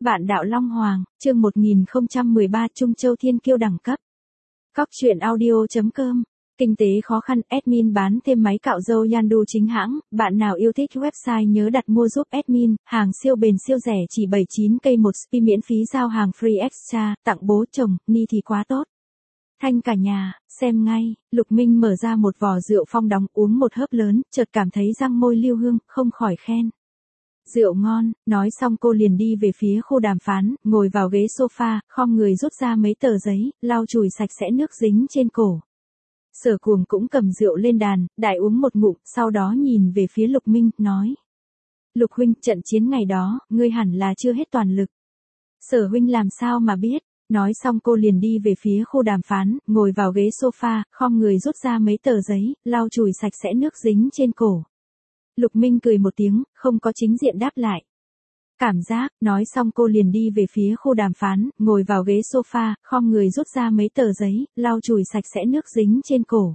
Bạn đạo Long Hoàng, chương 1013 Trung Châu Thiên Kiêu đẳng cấp. Cóc truyện audio.com. Kinh tế khó khăn, admin bán thêm máy cạo râu Yandu chính hãng, bạn nào yêu thích website nhớ đặt mua giúp admin, hàng siêu bền siêu rẻ chỉ 79k một spi miễn phí giao hàng free extra, tặng bố chồng, ni thì quá tốt. Thanh cả nhà, xem ngay, Lục Minh mở ra một vò rượu phong đóng uống một hớp lớn, chợt cảm thấy răng môi lưu hương, không khỏi khen. Rượu ngon, nói xong cô liền đi về phía khu đàm phán, ngồi vào ghế sofa, khom người rút ra mấy tờ giấy, lau chùi sạch sẽ nước dính trên cổ. Sở Cuồng cũng cầm rượu lên đàn, đại uống một ngụm, sau đó nhìn về phía Lục Minh, nói. Lục huynh, trận chiến ngày đó, ngươi hẳn là chưa hết toàn lực. Sở huynh làm sao mà biết, nói xong cô liền đi về phía khu đàm phán, ngồi vào ghế sofa, khom người rút ra mấy tờ giấy, lau chùi sạch sẽ nước dính trên cổ. Lục Minh cười một tiếng, không có chính diện đáp lại. Cảm giác, nói xong cô liền đi về phía khu đàm phán, ngồi vào ghế sofa, khom người rút ra mấy tờ giấy, lau chùi sạch sẽ nước dính trên cổ.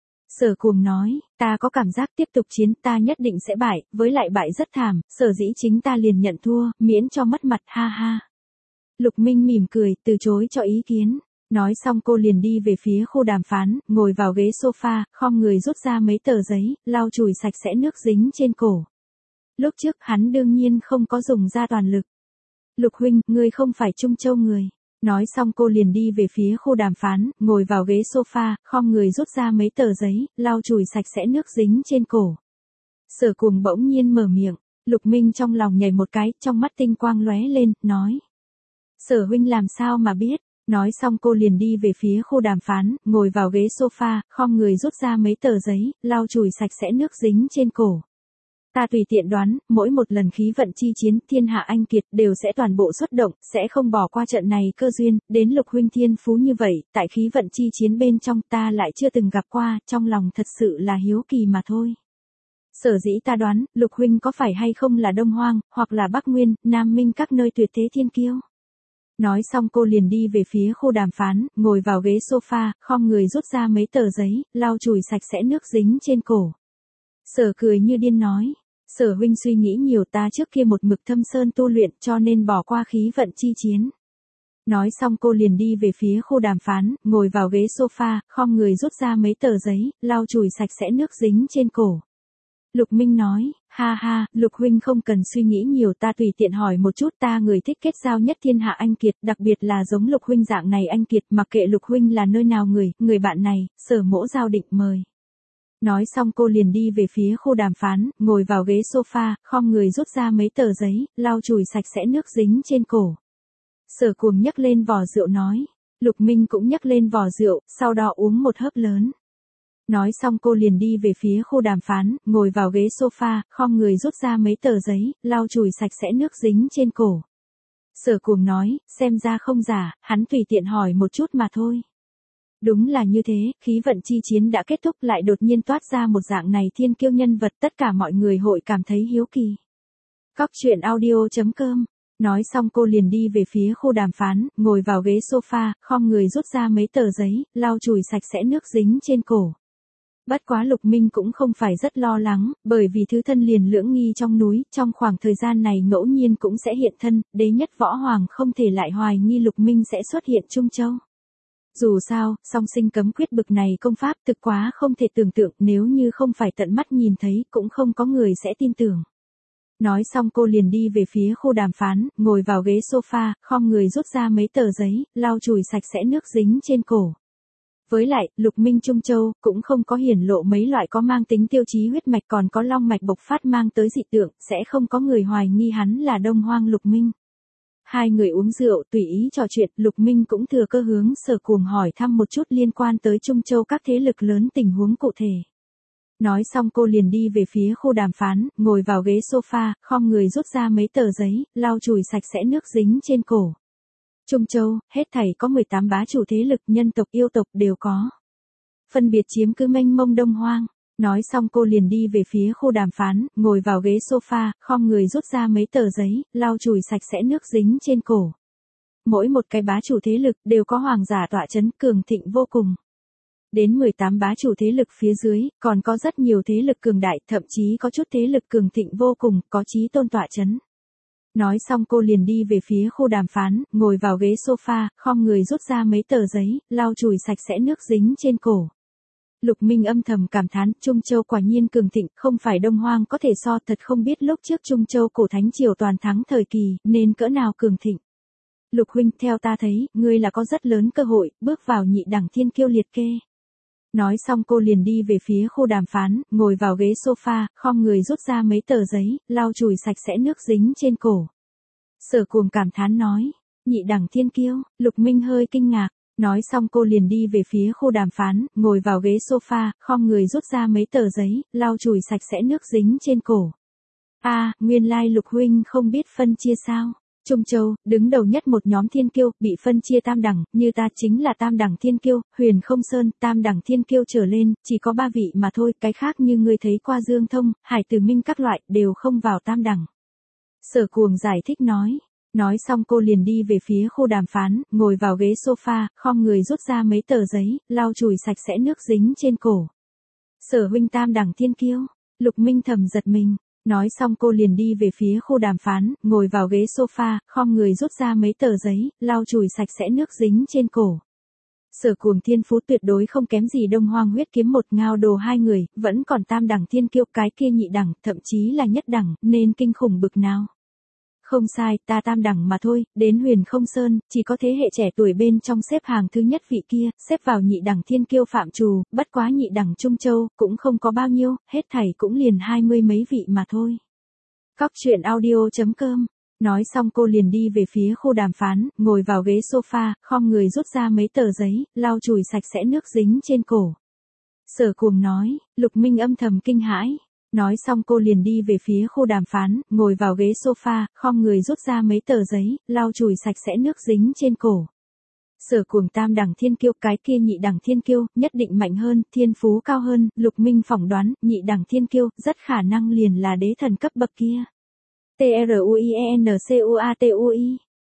Sở Cuồng nói, ta có cảm giác tiếp tục chiến ta nhất định sẽ bại, với lại bại rất thảm, sở dĩ chính ta liền nhận thua, miễn cho mất mặt, ha ha. Lục Minh mỉm cười, từ chối cho ý kiến. Nói xong cô liền đi về phía khu đàm phán, ngồi vào ghế sofa, khom người rút ra mấy tờ giấy, lau chùi sạch sẽ nước dính trên cổ. Lúc trước hắn đương nhiên không có dùng ra toàn lực. Lục huynh, ngươi không phải Trung Châu người. Nói xong cô liền đi về phía khu đàm phán, ngồi vào ghế sofa, khom người rút ra mấy tờ giấy, lau chùi sạch sẽ nước dính trên cổ. Sở Cuồng bỗng nhiên mở miệng, Lục Minh trong lòng nhảy một cái, trong mắt tinh quang lóe lên, nói. Sở huynh làm sao mà biết. Nói xong cô liền đi về phía khu đàm phán, ngồi vào ghế sofa, khom người rút ra mấy tờ giấy, lau chùi sạch sẽ nước dính trên cổ. Ta tùy tiện đoán, mỗi một lần khí vận chi chiến, thiên hạ anh kiệt đều sẽ toàn bộ xuất động, sẽ không bỏ qua trận này cơ duyên, đến Lục huynh thiên phú như vậy, tại khí vận chi chiến bên trong ta lại chưa từng gặp qua, trong lòng thật sự là hiếu kỳ mà thôi. Sở dĩ ta đoán, Lục huynh có phải hay không là Đông Hoang, hoặc là Bắc Nguyên, Nam Minh các nơi tuyệt thế thiên kiêu. Nói xong cô liền đi về phía khu đàm phán, ngồi vào ghế sofa, khom người rút ra mấy tờ giấy, lau chùi sạch sẽ nước dính trên cổ. Sở cười như điên nói, Sở huynh suy nghĩ nhiều, ta trước kia một mực thâm sơn tu luyện cho nên bỏ qua khí vận chi chiến. Nói xong cô liền đi về phía khu đàm phán, ngồi vào ghế sofa, khom người rút ra mấy tờ giấy, lau chùi sạch sẽ nước dính trên cổ. Lục Minh nói, ha ha, Lục huynh không cần suy nghĩ nhiều, ta tùy tiện hỏi một chút, ta người thích kết giao nhất thiên hạ anh kiệt, đặc biệt là giống Lục huynh dạng này anh kiệt, mặc kệ Lục huynh là nơi nào người bạn này, Sở mỗ giao định mời. Nói xong cô liền đi về phía khu đàm phán, ngồi vào ghế sofa, khom người rút ra mấy tờ giấy, lau chùi sạch sẽ nước dính trên cổ. Sở Cuồng nhấc lên vò rượu nói, Lục Minh cũng nhấc lên vò rượu, sau đó uống một hớp lớn. Nói xong cô liền đi về phía khu đàm phán, ngồi vào ghế sofa, khom người rút ra mấy tờ giấy, lau chùi sạch sẽ nước dính trên cổ. Sở Cuồng nói, xem ra không giả, hắn tùy tiện hỏi một chút mà thôi. Đúng là như thế, khí vận chi chiến đã kết thúc lại đột nhiên toát ra một dạng này thiên kiêu nhân vật, tất cả mọi người hội cảm thấy hiếu kỳ. Cóc truyện audio.com. Nói xong cô liền đi về phía khu đàm phán, ngồi vào ghế sofa, khom người rút ra mấy tờ giấy, lau chùi sạch sẽ nước dính trên cổ. Bất quá Lục Minh cũng không phải rất lo lắng, bởi vì thứ thân liền lưỡng nghi trong núi, trong khoảng thời gian này ngẫu nhiên cũng sẽ hiện thân, đế nhất võ hoàng không thể lại hoài nghi Lục Minh sẽ xuất hiện Trung Châu. Dù sao, song sinh cấm quyết bực này công pháp thực quá không thể tưởng tượng, nếu như không phải tận mắt nhìn thấy cũng không có người sẽ tin tưởng. Nói xong cô liền đi về phía khu đàm phán, ngồi vào ghế sofa, khom người rút ra mấy tờ giấy, lau chùi sạch sẽ nước dính trên cổ. Với lại, Lục Minh Trung Châu, cũng không có hiển lộ mấy loại có mang tính tiêu chí huyết mạch, còn có long mạch bộc phát mang tới dị tượng, sẽ không có người hoài nghi hắn là Đông Hoang Lục Minh. Hai người uống rượu, tùy ý trò chuyện, Lục Minh cũng thừa cơ hướng Sở Cuồng hỏi thăm một chút liên quan tới Trung Châu các thế lực lớn tình huống cụ thể. Nói xong cô liền đi về phía khu đàm phán, ngồi vào ghế sofa, khom người rút ra mấy tờ giấy, lau chùi sạch sẽ nước dính trên cổ. Trung Châu, hết thảy có 18 bá chủ thế lực, nhân tộc yêu tộc đều có. Phân biệt chiếm cứ mênh mông Đông Hoang. Nói xong cô liền đi về phía khu đàm phán, ngồi vào ghế sofa, khom người rút ra mấy tờ giấy, lau chùi sạch sẽ nước dính trên cổ. Mỗi một cái bá chủ thế lực đều có hoàng giả tọa chấn cường thịnh vô cùng. Đến 18 bá chủ thế lực phía dưới, còn có rất nhiều thế lực cường đại, thậm chí có chút thế lực cường thịnh vô cùng, có chí tôn tọa chấn. Nói xong cô liền đi về phía khu đàm phán, ngồi vào ghế sofa, khom người rút ra mấy tờ giấy, lau chùi sạch sẽ nước dính trên cổ. Lục Minh âm thầm cảm thán, Trung Châu quả nhiên cường thịnh, không phải Đông Hoang có thể so, thật không biết lúc trước Trung Châu cổ thánh triều toàn thắng thời kỳ, nên cỡ nào cường thịnh. Lục huynh, theo ta thấy, ngươi là có rất lớn cơ hội, bước vào nhị đẳng thiên kiêu liệt kê. Nói xong cô liền đi về phía khu đàm phán, ngồi vào ghế sofa, khom người rút ra mấy tờ giấy, lau chùi sạch sẽ nước dính trên cổ. Sở Cuồng cảm thán nói, nhị đẳng thiên kiêu. Lục Minh hơi kinh ngạc. Nói xong cô liền đi về phía khu đàm phán, ngồi vào ghế sofa, khom người rút ra mấy tờ giấy, lau chùi sạch sẽ nước dính trên cổ. Nguyên lai Lục huynh không biết phân chia sao? Trung Châu, đứng đầu nhất một nhóm thiên kiêu, bị phân chia tam đẳng, như ta chính là tam đẳng thiên kiêu, Huyền Không Sơn, tam đẳng thiên kiêu trở lên, chỉ có 3 vị mà thôi, cái khác như ngươi thấy qua Dương Thông, Hải Tử Minh các loại, đều không vào tam đẳng. Sở Cuồng giải thích nói. Nói xong cô liền đi về phía khu đàm phán, ngồi vào ghế sofa, khom người rút ra mấy tờ giấy, lau chùi sạch sẽ nước dính trên cổ. Sở huynh tam đẳng thiên kiêu. Lục Minh thầm giật mình. Nói xong cô liền đi về phía khu đàm phán, ngồi vào ghế sofa, khom người rút ra mấy tờ giấy, lau chùi sạch sẽ nước dính trên cổ. Sở Cuồng thiên phú tuyệt đối không kém gì Đông Hoang huyết kiếm một ngao đồ 2 người, vẫn còn tam đẳng thiên kiêu, cái kia nhị đẳng, thậm chí là nhất đẳng, nên kinh khủng bực nào. Không sai, ta tam đẳng mà thôi, đến Huyền Không Sơn, chỉ có thế hệ trẻ tuổi bên trong xếp hàng thứ nhất vị kia, xếp vào nhị đẳng thiên kiêu phạm trù, bất quá nhị đẳng Trung Châu, cũng không có bao nhiêu, hết thảy cũng liền 20 mấy vị mà thôi. Cóc truyện audio.com. Nói xong cô liền đi về phía khu đàm phán, ngồi vào ghế sofa, khom người rút ra mấy tờ giấy, lau chùi sạch sẽ nước dính trên cổ. Sở Cuồng nói, Lục Minh âm thầm kinh hãi. Nói xong cô liền đi về phía khu đàm phán, ngồi vào ghế sofa, khom người rút ra mấy tờ giấy, lau chùi sạch sẽ nước dính trên cổ. Sở Cuồng tam đẳng thiên kiêu, cái kia nhị đẳng thiên kiêu, nhất định mạnh hơn, thiên phú cao hơn, Lục Minh phỏng đoán, nhị đẳng thiên kiêu, rất khả năng liền là đế thần cấp bậc kia. TRUIENCUATUI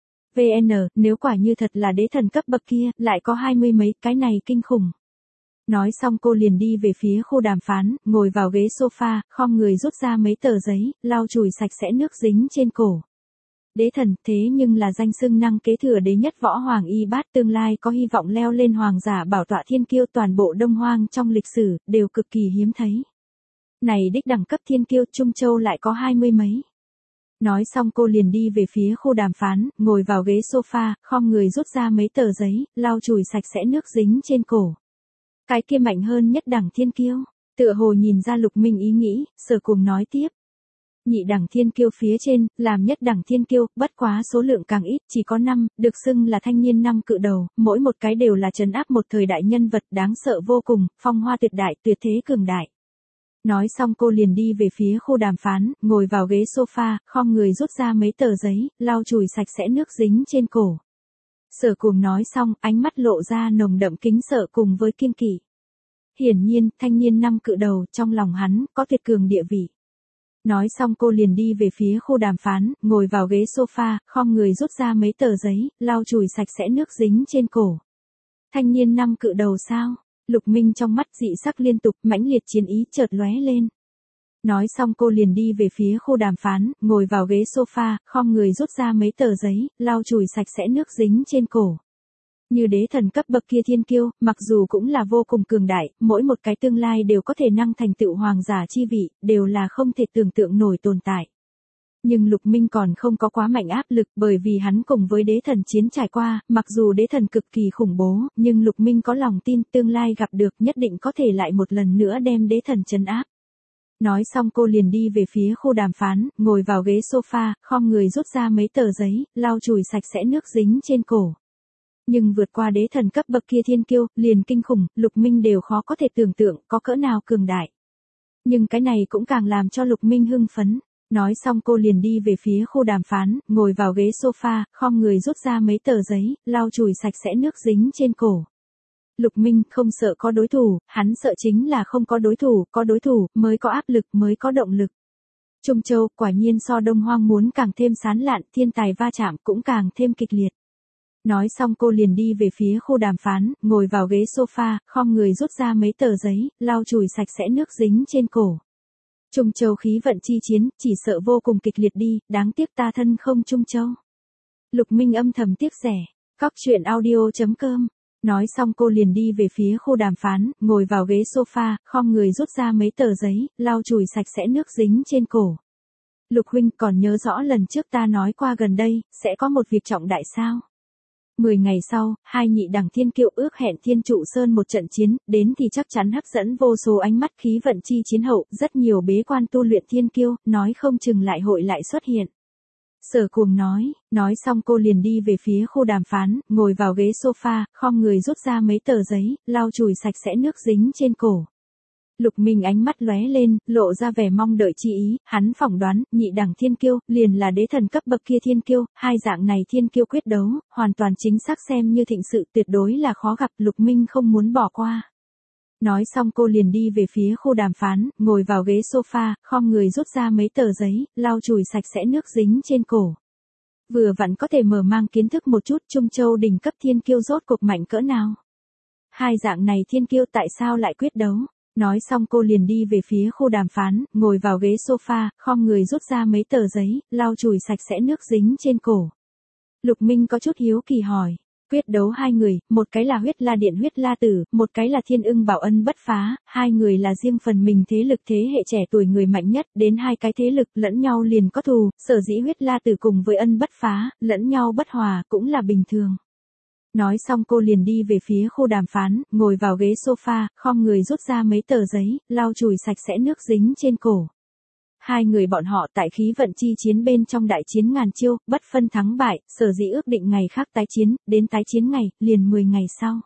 VN, nếu quả như thật là đế thần cấp bậc kia, lại có 20 mấy, cái này kinh khủng. Nói xong cô liền đi về phía khu đàm phán, ngồi vào ghế sofa, khom người rút ra mấy tờ giấy, lau chùi sạch sẽ nước dính trên cổ. Đế thần, thế nhưng là danh xưng năng kế thừa đế nhất võ hoàng y bát, tương lai có hy vọng leo lên hoàng giả bảo tọa thiên kiêu, toàn bộ Đông Hoang trong lịch sử, đều cực kỳ hiếm thấy. Này đích đẳng cấp thiên kiêu, Trung Châu lại có 20 mấy. Nói xong cô liền đi về phía khu đàm phán, ngồi vào ghế sofa, khom người rút ra mấy tờ giấy, lau chùi sạch sẽ nước dính trên cổ. Cái kia mạnh hơn nhất đẳng thiên kiêu. Tựa hồ nhìn ra Lục Minh ý nghĩ, Sở Cuồng nói tiếp. Nhị đẳng thiên kiêu phía trên, làm nhất đẳng thiên kiêu, bất quá số lượng càng ít, chỉ có 5, được xưng là thanh niên 5 cự đầu, mỗi một cái đều là trấn áp một thời đại nhân vật đáng sợ vô cùng, phong hoa tuyệt đại, tuyệt thế cường đại. Nói xong cô liền đi về phía khu đàm phán, ngồi vào ghế sofa, khom người rút ra mấy tờ giấy, lau chùi sạch sẽ nước dính trên cổ. Sở Cuồng nói xong, ánh mắt lộ ra nồng đậm kính sợ cùng với kiêng kỵ. Hiển nhiên, thanh niên 5 cự đầu, trong lòng hắn, có tuyệt cường địa vị. Nói xong cô liền đi về phía khu đàm phán, ngồi vào ghế sofa, khom người rút ra mấy tờ giấy, lau chùi sạch sẽ nước dính trên cổ. Thanh niên 5 cự đầu sao? Lục Minh trong mắt dị sắc liên tục, mãnh liệt chiến ý chợt lóe lên. Nói xong cô liền đi về phía khu đàm phán, ngồi vào ghế sofa, khom người rút ra mấy tờ giấy, lau chùi sạch sẽ nước dính trên cổ. Như đế thần cấp bậc kia thiên kiêu, mặc dù cũng là vô cùng cường đại, mỗi một cái tương lai đều có thể năng thành tựu hoàng giả chi vị, đều là không thể tưởng tượng nổi tồn tại. Nhưng Lục Minh còn không có quá mạnh áp lực, bởi vì hắn cùng với đế thần chiến trải qua, mặc dù đế thần cực kỳ khủng bố, nhưng Lục Minh có lòng tin tương lai gặp được nhất định có thể lại một lần nữa đem đế thần trấn áp. Nói xong cô liền đi về phía khu đàm phán, ngồi vào ghế sofa, khom người rút ra mấy tờ giấy, lau chùi sạch sẽ nước dính trên cổ. Nhưng vượt qua đế thần cấp bậc kia thiên kiêu, liền kinh khủng, Lục Minh đều khó có thể tưởng tượng có cỡ nào cường đại. Nhưng cái này cũng càng làm cho Lục Minh hưng phấn. Nói xong cô liền đi về phía khu đàm phán, ngồi vào ghế sofa, khom người rút ra mấy tờ giấy, lau chùi sạch sẽ nước dính trên cổ. Lục Minh không sợ có đối thủ, hắn sợ chính là không có đối thủ, mới có áp lực, mới có động lực. Trung Châu, quả nhiên so Đông Hoang muốn càng thêm sán lạn, thiên tài va chạm cũng càng thêm kịch liệt. Nói xong cô liền đi về phía khu đàm phán, ngồi vào ghế sofa, khom người rút ra mấy tờ giấy, lau chùi sạch sẽ nước dính trên cổ. Trung Châu khí vận chi chiến, chỉ sợ vô cùng kịch liệt đi, đáng tiếc ta thân không Trung Châu. Lục Minh âm thầm tiếc rẻ. Cóc truyện audio.com. Nói xong cô liền đi về phía khu đàm phán, ngồi vào ghế sofa, khom người rút ra mấy tờ giấy, lau chùi sạch sẽ nước dính trên cổ. Lục huynh còn nhớ rõ lần trước ta nói qua gần đây, sẽ có một việc trọng đại sao? 10 ngày sau, hai nhị đẳng thiên kiêu ước hẹn Thiên Trụ Sơn một trận chiến, đến thì chắc chắn hấp dẫn vô số ánh mắt khí vận chi chiến hậu, rất nhiều bế quan tu luyện thiên kiêu, nói không chừng lại hội lại xuất hiện. Sở Cuồng nói xong cô liền đi về phía khu đàm phán, ngồi vào ghế sofa, khom người rút ra mấy tờ giấy, lau chùi sạch sẽ nước dính trên cổ. Lục Minh ánh mắt lóe lên, lộ ra vẻ mong đợi chi ý, hắn phỏng đoán, nhị đẳng thiên kiêu, liền là đế thần cấp bậc kia thiên kiêu, hai dạng này thiên kiêu quyết đấu, hoàn toàn chính xác xem như thịnh sự tuyệt đối là khó gặp, Lục Minh không muốn bỏ qua. Nói xong cô liền đi về phía khu đàm phán, ngồi vào ghế sofa, khom người rút ra mấy tờ giấy, lau chùi sạch sẽ nước dính trên cổ. Vừa vặn có thể mở mang kiến thức một chút Trung Châu đỉnh cấp thiên kiêu rốt cuộc mạnh cỡ nào. Hai dạng này thiên kiêu tại sao lại quyết đấu? Nói xong cô liền đi về phía khu đàm phán, ngồi vào ghế sofa, khom người rút ra mấy tờ giấy, lau chùi sạch sẽ nước dính trên cổ. Lục Minh có chút hiếu kỳ hỏi. Quyết đấu hai người, một cái là huyết la điện huyết la tử, một cái là thiên ưng bảo ân bất phá, hai người là riêng phần mình thế lực thế hệ trẻ tuổi người mạnh nhất, đến hai cái thế lực lẫn nhau liền có thù, sở dĩ huyết la tử cùng với ân bất phá, lẫn nhau bất hòa, cũng là bình thường. Nói xong cô liền đi về phía khu đàm phán, ngồi vào ghế sofa, khom người rút ra mấy tờ giấy, lau chùi sạch sẽ nước dính trên cổ. Hai người bọn họ tại khí vận chi chiến bên trong đại chiến ngàn chiêu, bất phân thắng bại, sở dĩ ước định ngày khác tái chiến, đến tái chiến ngày, liền 10 ngày sau.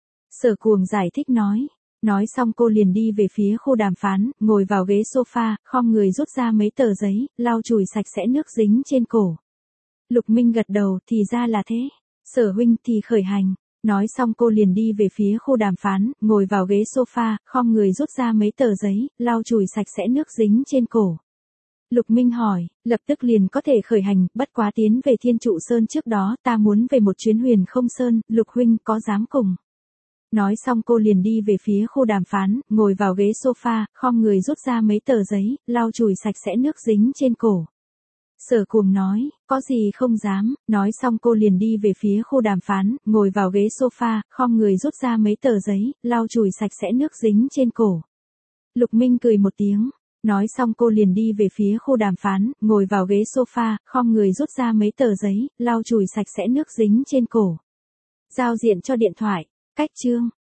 Sở Cuồng giải thích nói. Nói xong cô liền đi về phía khu đàm phán, ngồi vào ghế sofa, khom người rút ra mấy tờ giấy, lau chùi sạch sẽ nước dính trên cổ. Lục Minh gật đầu, thì ra là thế. Sở huynh thì khởi hành. Nói xong cô liền đi về phía khu đàm phán, ngồi vào ghế sofa, khom người rút ra mấy tờ giấy, lau chùi sạch sẽ nước dính trên cổ. Lục Minh hỏi, lập tức liền có thể khởi hành, bất quá tiến về Thiên Trụ Sơn trước đó, ta muốn về một chuyến Huyền Không Sơn, Lục huynh có dám cùng? Nói xong cô liền đi về phía khu đàm phán, ngồi vào ghế sofa, khom người rút ra mấy tờ giấy, lau chùi sạch sẽ nước dính trên cổ. Sở Cuồng nói, có gì không dám, nói xong cô liền đi về phía khu đàm phán, ngồi vào ghế sofa, khom người rút ra mấy tờ giấy, lau chùi sạch sẽ nước dính trên cổ. Lục Minh cười một tiếng, nói xong cô liền đi về phía khu đàm phán, ngồi vào ghế sofa, khom người rút ra mấy tờ giấy, lau chùi sạch sẽ nước dính trên cổ. Giao diện cho điện thoại, cách chương.